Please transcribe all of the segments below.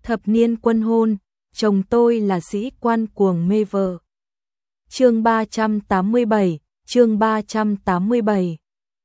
thập niên quân hôn, chồng tôi là sĩ quan cuồng mê vợ. Chương 387, chương 387.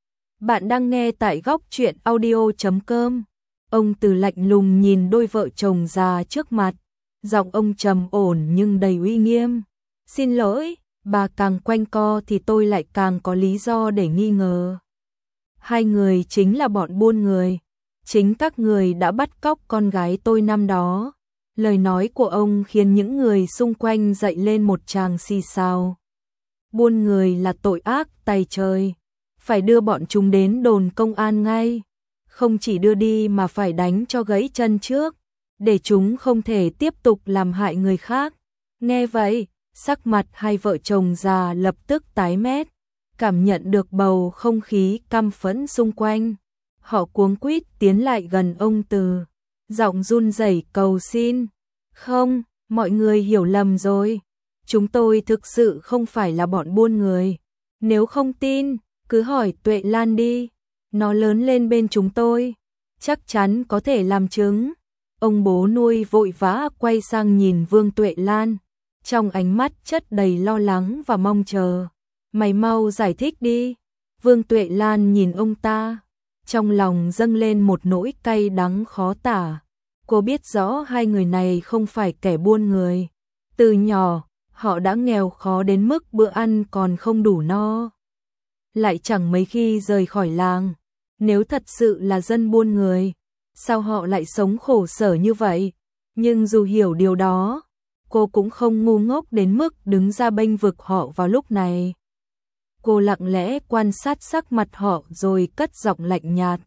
Bạn đang nghe tại góc truyện audio.com. Ông Từ lạnh lùng nhìn đôi vợ chồng già trước mặt, giọng ông trầm ổn nhưng đầy uy nghiêm. Xin lỗi, bà càng quanh co thì tôi lại càng có lý do để nghi ngờ. Hai người chính là bọn buôn người, chính các người đã bắt cóc con gái tôi năm đó. Lời nói của ông khiến những người xung quanh dậy lên một tràng xì xào. Buôn người là tội ác tày trời, phải đưa bọn chúng đến đồn công an ngay. Không chỉ đưa đi mà phải đánh cho gãy chân trước, để chúng không thể tiếp tục làm hại người khác. Nghe vậy, sắc mặt hai vợ chồng già lập tức tái mét, cảm nhận được bầu không khí căm phẫn xung quanh. Họ cuống quýt tiến lại gần ông Từ, giọng run rẩy cầu xin. Không, mọi người hiểu lầm rồi. Chúng tôi thực sự không phải là bọn buôn người. Nếu không tin, cứ hỏi Tuệ Lan đi. Nó lớn lên bên chúng tôi, chắc chắn có thể làm chứng. Ông bố nuôi vội vã quay sang nhìn Vương Tuệ Lan, trong ánh mắt chất đầy lo lắng và mong chờ. Mày mau giải thích đi. Vương Tuệ Lan nhìn ông ta, trong lòng dâng lên một nỗi cay đắng khó tả. Cô biết rõ hai người này không phải kẻ buôn người. Từ nhỏ, họ đã nghèo khó đến mức bữa ăn còn không đủ no. Lại chẳng mấy khi rời khỏi làng. Nếu thật sự là dân buôn người, sao họ lại sống khổ sở như vậy? Nhưng dù hiểu điều đó, cô cũng không ngu ngốc đến mức đứng ra bênh vực họ vào lúc này. Cô lặng lẽ quan sát sắc mặt họ rồi cất giọng lạnh nhạt.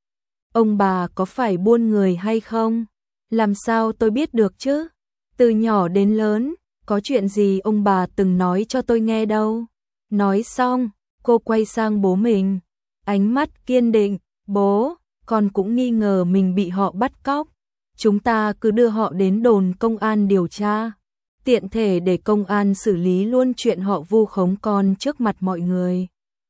Ông bà có phải buôn người hay không? Làm sao tôi biết được chứ? Từ nhỏ đến lớn, có chuyện gì ông bà từng nói cho tôi nghe đâu. Nói xong, cô quay sang bố mình, ánh mắt kiên định. Bố, con cũng nghi ngờ mình bị họ bắt cóc. Chúng ta cứ đưa họ đến đồn công an điều tra, tiện thể để công an xử lý luôn chuyện họ vu khống con trước mặt mọi người.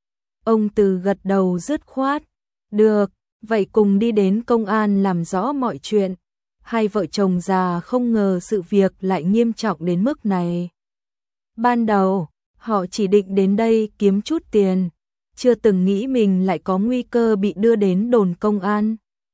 Ông Từ gật đầu dứt khoát. Được, vậy cùng đi đến công an làm rõ mọi chuyện. Hai vợ chồng già không ngờ sự việc lại nghiêm trọng đến mức này. Ban đầu, họ chỉ định đến đây kiếm chút tiền, chưa từng nghĩ mình lại có nguy cơ bị đưa đến đồn công an.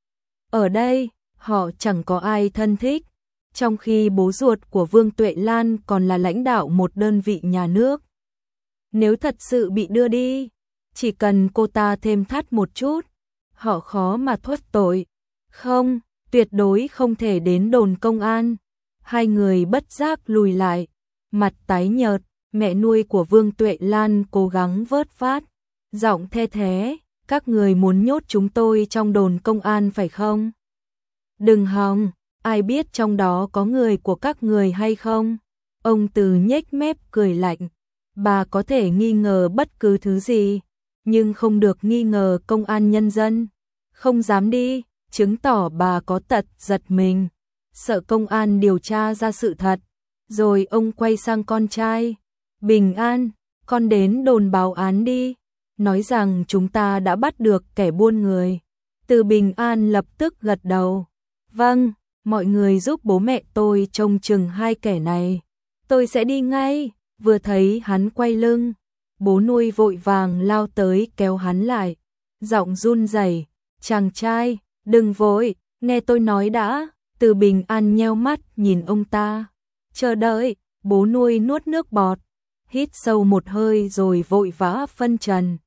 Ở đây, họ chẳng có ai thân thích, trong khi bố ruột của Vương Tuệ Lan còn là lãnh đạo một đơn vị nhà nước. Nếu thật sự bị đưa đi, chỉ cần cô ta thêm thắt một chút, họ khó mà thoát tội. Không, tuyệt đối không thể đến đồn công an. Hai người bất giác lùi lại, mặt tái nhợt. Mẹ nuôi của Vương Tuệ Lan cố gắng vớt vát, giọng the thé. Các người muốn nhốt chúng tôi trong đồn công an phải không? Đừng hòng, ai biết trong đó có người của các người hay không? Ông Từ nhếch mép cười lạnh. Bà có thể nghi ngờ bất cứ thứ gì, nhưng không được nghi ngờ công an nhân dân. Không dám đi, chứng tỏ bà có tật giật mình, sợ công an điều tra ra sự thật. Rồi ông quay sang con trai. Bình An, con đến đồn báo án đi, nói rằng chúng ta đã bắt được kẻ buôn người. Từ Bình An lập tức gật đầu. Vâng, mọi người giúp bố mẹ tôi trông chừng hai kẻ này. Tôi sẽ đi ngay. Vừa thấy hắn quay lưng, bố nuôi vội vàng lao tới kéo hắn lại, giọng run rẩy. Chàng trai, đừng vội, nghe tôi nói đã. Từ Bình An nheo mắt nhìn ông ta. Chờ đợi. Bố nuôi nuốt nước bọt, hít sâu một hơi rồi vội vã phân trần.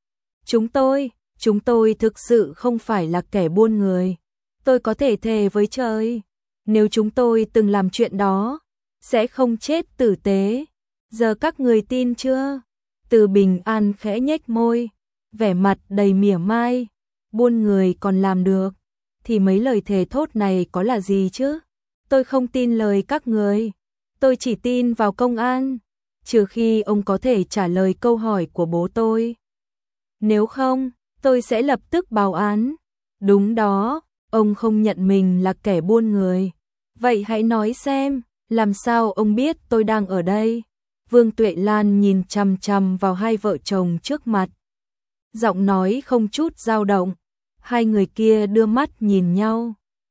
Chúng tôi thực sự không phải là kẻ buôn người. Tôi có thể thề với trời, nếu chúng tôi từng làm chuyện đó, sẽ không chết tử tế. Giờ các người tin chưa? Từ Bình An khẽ nhếch môi, vẻ mặt đầy mỉa mai. Buôn người còn làm được, thì mấy lời thề thốt này có là gì chứ? Tôi không tin lời các người. Tôi chỉ tin vào công an, trừ khi ông có thể trả lời câu hỏi của bố tôi. Nếu không, tôi sẽ lập tức báo án. Đúng đó, ông không nhận mình là kẻ buôn người. Vậy hãy nói xem, làm sao ông biết tôi đang ở đây? Vương Tuệ Lan nhìn chằm chằm vào hai vợ chồng trước mặt, giọng nói không chút dao động. Hai người kia đưa mắt nhìn nhau,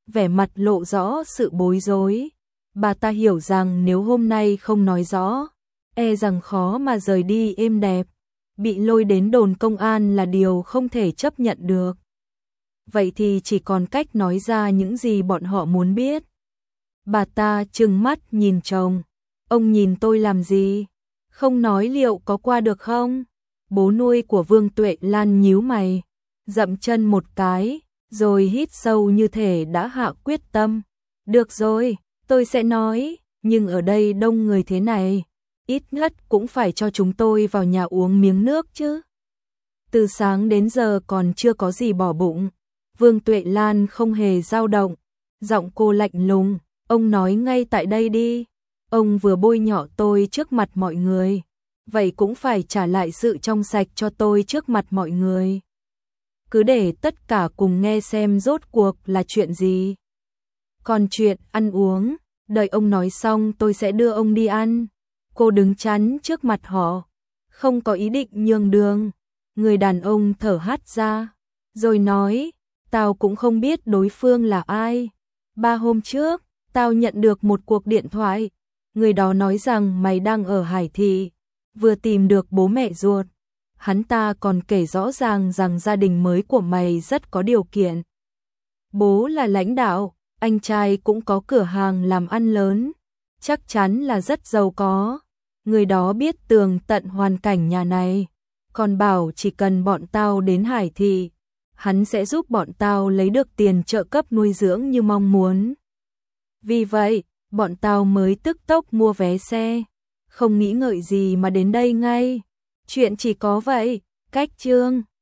vẻ mặt lộ rõ sự bối rối. Bà ta hiểu rằng nếu hôm nay không nói rõ, e rằng khó mà rời đi êm đẹp. Bị lôi đến đồn công an là điều không thể chấp nhận được. Vậy thì chỉ còn cách nói ra những gì bọn họ muốn biết. Bà ta trừng mắt nhìn chồng. Ông nhìn tôi làm gì? Không nói liệu có qua được không? Bố nuôi của Vương Tuệ Lan nhíu mày, dậm chân một cái, rồi hít sâu như thể đã hạ quyết tâm. Được rồi, tôi sẽ nói, nhưng ở đây đông người thế này, ít nhất cũng phải cho chúng tôi vào nhà uống miếng nước chứ. Từ sáng đến giờ còn chưa có gì bỏ bụng. Vương Tuệ Lan không hề dao động, giọng cô lạnh lùng, ông nói ngay tại đây đi. Ông vừa bôi nhọ tôi trước mặt mọi người, vậy cũng phải trả lại sự trong sạch cho tôi trước mặt mọi người. Cứ để tất cả cùng nghe xem rốt cuộc là chuyện gì. Còn chuyện ăn uống, đợi ông nói xong tôi sẽ đưa ông đi ăn. Cô đứng chắn trước mặt họ, không có ý định nhường đường. Người đàn ông thở hắt ra, rồi nói, tao cũng không biết đối phương là ai. 3 hôm trước, tao nhận được một cuộc điện thoại. Người đó nói rằng mày đang ở Hải Thị, vừa tìm được bố mẹ ruột. Hắn ta còn kể rõ ràng rằng gia đình mới của mày rất có điều kiện. Bố là lãnh đạo, anh trai cũng có cửa hàng làm ăn lớn, chắc chắn là rất giàu có. Người đó biết tường tận hoàn cảnh nhà này, còn bảo chỉ cần bọn tao đến Hải Thị, hắn sẽ giúp bọn tao lấy được tiền trợ cấp nuôi dưỡng như mong muốn. Vì vậy, bọn tao mới tức tốc mua vé xe, không nghĩ ngợi gì mà đến đây ngay. Chuyện chỉ có vậy, cách chương